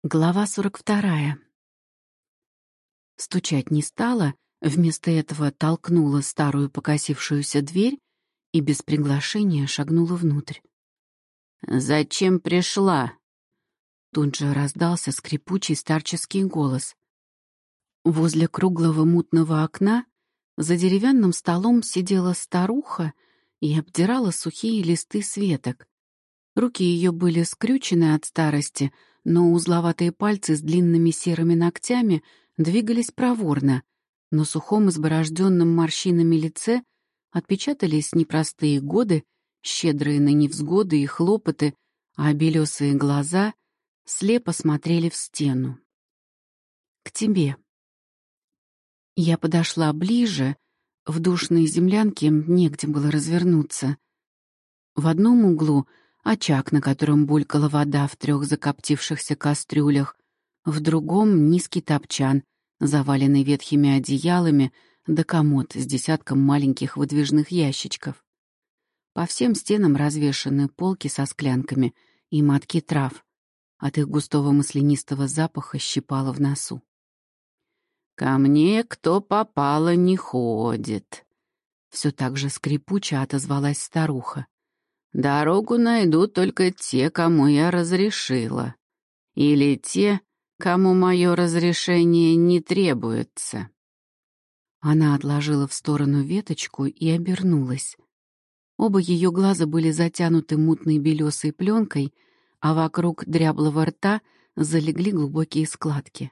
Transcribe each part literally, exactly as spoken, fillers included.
Глава сорок вторая. Стучать не стала, вместо этого толкнула старую покосившуюся дверь и без приглашения шагнула внутрь. «Зачем пришла?» Тут же раздался скрипучий старческий голос. Возле круглого мутного окна за деревянным столом сидела старуха и обдирала сухие листы с веток. Руки ее были скрючены от старости, но узловатые пальцы с длинными серыми ногтями двигались проворно. На сухом изборожденном морщинами лице отпечатались непростые годы, щедрые на невзгоды и хлопоты, а белесые глаза слепо смотрели в стену. «К тебе». Я подошла ближе, в душной землянке негде было развернуться. В одном углу очаг, на котором булькала вода в трех закоптившихся кастрюлях, в другом — низкий топчан, заваленный ветхими одеялами, да комод с десятком маленьких выдвижных ящичков. По всем стенам развешаны полки со склянками и мотки трав. От их густого маслянистого запаха щипало в носу. «Ко мне кто попало не ходит», — все так же скрипуче отозвалась старуха. «Дорогу найдут только те, кому я разрешила, или те, кому мое разрешение не требуется». Она отложила в сторону веточку и обернулась. Оба ее глаза были затянуты мутной белесой пленкой, а вокруг дряблого рта залегли глубокие складки.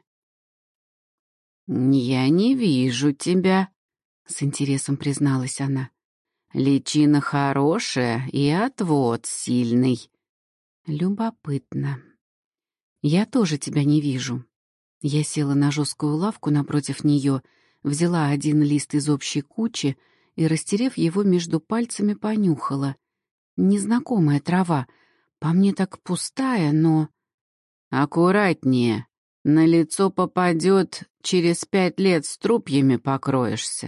«Я не вижу тебя», — с интересом призналась она. «Личина хорошая и отвод сильный». «Любопытно. Я тоже тебя не вижу». Я села на жесткую лавку напротив нее, взяла один лист из общей кучи и, растерев его между пальцами, понюхала. Незнакомая трава, по мне так пустая, но... «Аккуратнее, на лицо попадет, через пять лет струпьями покроешься».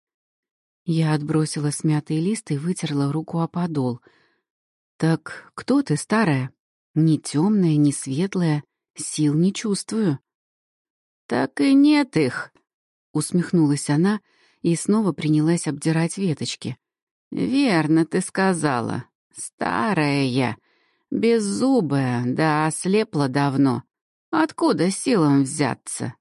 Я отбросила смятый лист и вытерла руку о подол. «Так кто ты, старая? Ни темная, ни светлая, сил не чувствую». «Так и нет их», — усмехнулась она и снова принялась обдирать веточки. «Верно ты сказала. Старая я, беззубая, да ослепла давно. Откуда силам взяться?»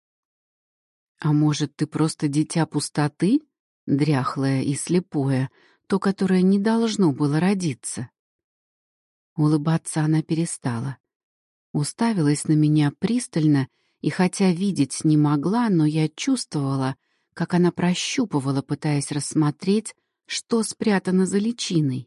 «А может, ты просто дитя пустоты, дряхлое и слепое, то, которое не должно было родиться?» Улыбаться она перестала. Уставилась на меня пристально, и хотя видеть не могла, но я чувствовала, как она прощупывала, пытаясь рассмотреть, что спрятано за личиной.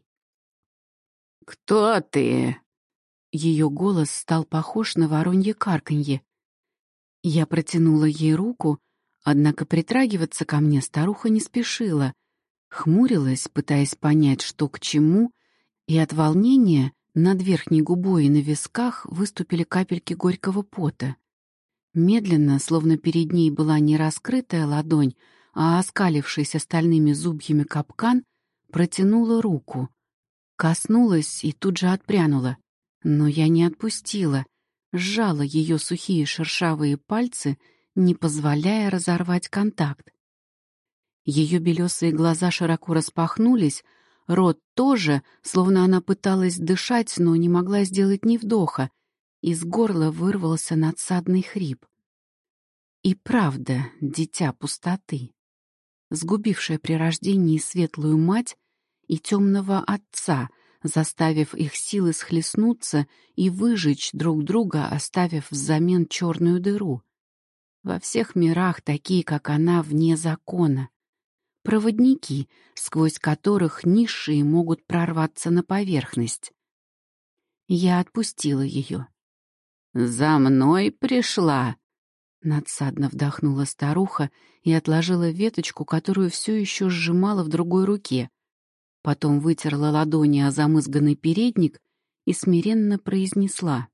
«Кто ты?» Ее голос стал похож на воронье карканье. Я протянула ей руку, однако притрагиваться ко мне старуха не спешила, хмурилась, пытаясь понять, что к чему, и от волнения над верхней губой и на висках выступили капельки горького пота. Медленно, словно перед ней была не раскрытая ладонь, а оскалившийся стальными зубьями капкан, протянула руку. Коснулась и тут же отпрянула. Но я не отпустила, сжала ее сухие шершавые пальцы, не позволяя разорвать контакт. Ее белесые глаза широко распахнулись, рот тоже, словно она пыталась дышать, но не могла сделать ни вдоха. Из горла вырвался надсадный хрип. И правда, дитя пустоты, сгубившая при рождении светлую мать и темного отца, заставив их силы схлестнуться и выжечь друг друга, оставив взамен черную дыру. Во всех мирах такие, как она, вне закона. Проводники, сквозь которых низшие могут прорваться на поверхность. Я отпустила ее. «За мной пришла», — надсадно вдохнула старуха и отложила веточку, которую все еще сжимала в другой руке. Потом вытерла ладони о замызганный передник и смиренно произнесла.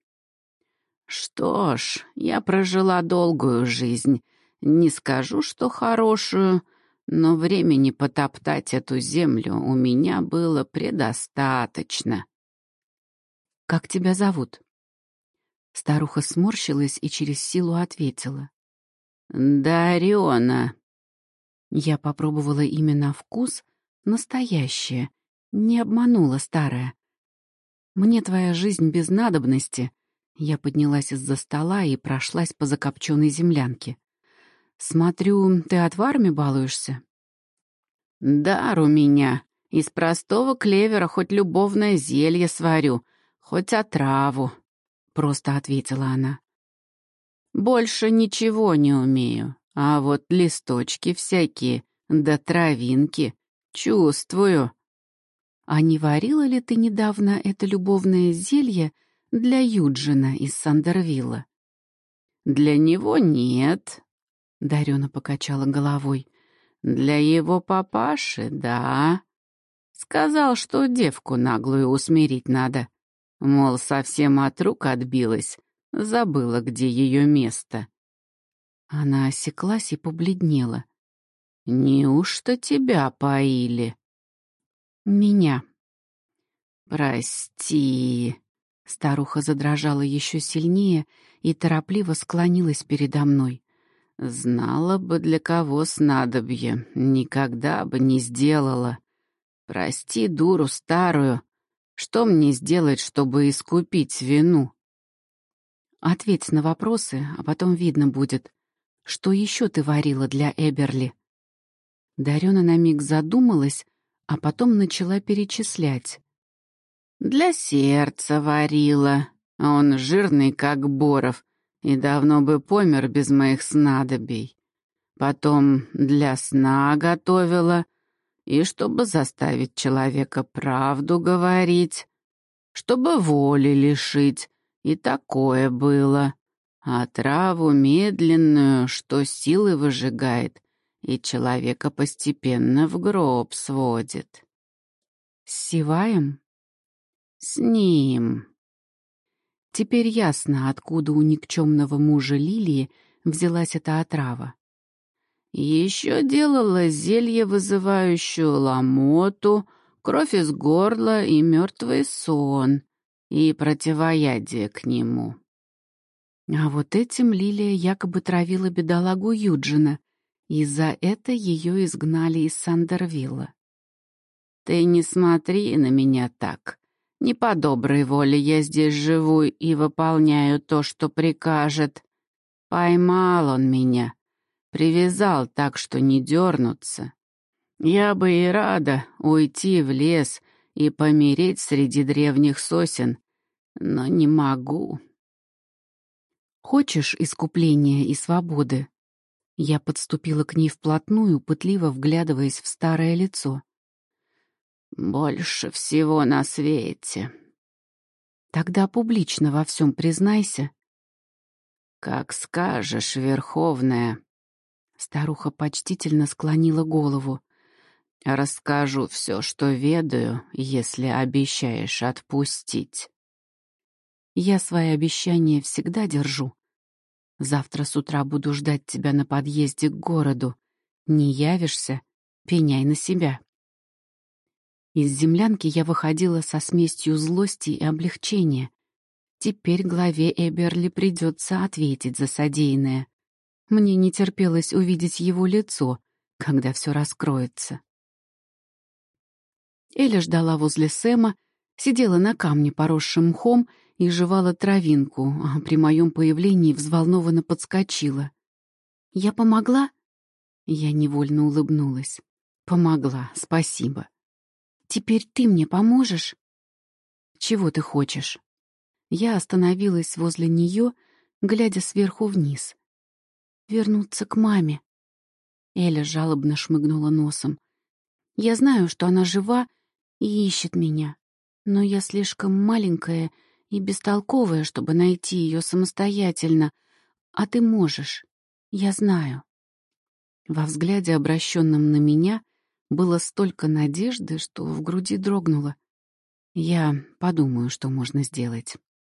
«Что ж, я прожила долгую жизнь. Не скажу, что хорошую, но времени потоптать эту землю у меня было предостаточно». «Как тебя зовут?» Старуха сморщилась и через силу ответила. «Дарёна». Я попробовала имя на вкус, настоящее, не обманула старая. «Мне твоя жизнь без надобности». Я поднялась из-за стола и прошлась по закопченной землянке. «Смотрю, ты отварами балуешься?» «Дар у меня. Из простого клевера хоть любовное зелье сварю, хоть отраву», — просто ответила она. «Больше ничего не умею, а вот листочки всякие, да травинки чувствую». «А не варила ли ты недавно это любовное зелье для Юджина из Сандервилла?» «Для него нет», — Дарёна покачала головой. «Для его папаши — да. Сказал, что девку наглую усмирить надо. Мол, совсем от рук отбилась, забыла, где ее место». Она осеклась и побледнела. «Неужто тебя поили?» «Меня». «Прости». Старуха задрожала еще сильнее и торопливо склонилась передо мной. «Знала бы, для кого снадобье, никогда бы не сделала. Прости, дуру старую. Что мне сделать, чтобы искупить вину?» «Ответь на вопросы, а потом видно будет. Что еще ты варила для Эберли?» Дарёна на миг задумалась, а потом начала перечислять. «Для сердца варила. Он жирный, как боров, и давно бы помер без моих снадобий. Потом для сна готовила, и чтобы заставить человека правду говорить, чтобы воли лишить, и такое было. А траву медленную, что силы выжигает, и человека постепенно в гроб сводит». «С Сиваем?» «С ним». Теперь ясно, откуда у никчемного мужа Лилии взялась эта отрава. Еще делала зелье, вызывающее ломоту, кровь из горла и мертвый сон, и противоядие к нему. А вот этим Лилия якобы травила бедолагу Юджина, и за это ее изгнали из Сандервилла. «Ты не смотри на меня так. Не по доброй воле я здесь живу и выполняю то, что прикажет. Поймал он меня, привязал так, что не дернуться. Я бы и рада уйти в лес и помереть среди древних сосен, но не могу». «Хочешь искупления и свободы?» Я подступила к ней вплотную, пытливо вглядываясь в старое лицо. «Больше всего на свете». «Тогда публично во всем признайся». «Как скажешь, Верховная». Старуха почтительно склонила голову. «Расскажу все, что ведаю, если обещаешь отпустить». «Я свои обещания всегда держу. Завтра с утра буду ждать тебя на подъезде к городу. Не явишься — пеняй на себя». Из землянки я выходила со смесью злости и облегчения. Теперь главе Эберли придется ответить за содеянное. Мне не терпелось увидеть его лицо, когда все раскроется. Эля ждала возле Сэма, сидела на камне, поросшем мхом, и жевала травинку, а при моем появлении взволнованно подскочила. «Я помогла?» Я невольно улыбнулась. «Помогла, спасибо. Теперь ты мне поможешь?» «Чего ты хочешь?» Я остановилась возле нее, глядя сверху вниз. «Вернуться к маме». Эля жалобно шмыгнула носом. «Я знаю, что она жива и ищет меня, но я слишком маленькая и бестолковая, чтобы найти ее самостоятельно, а ты можешь, я знаю». Во взгляде, обращенном на меня, было столько надежды, что в груди дрогнуло. «Я подумаю, что можно сделать».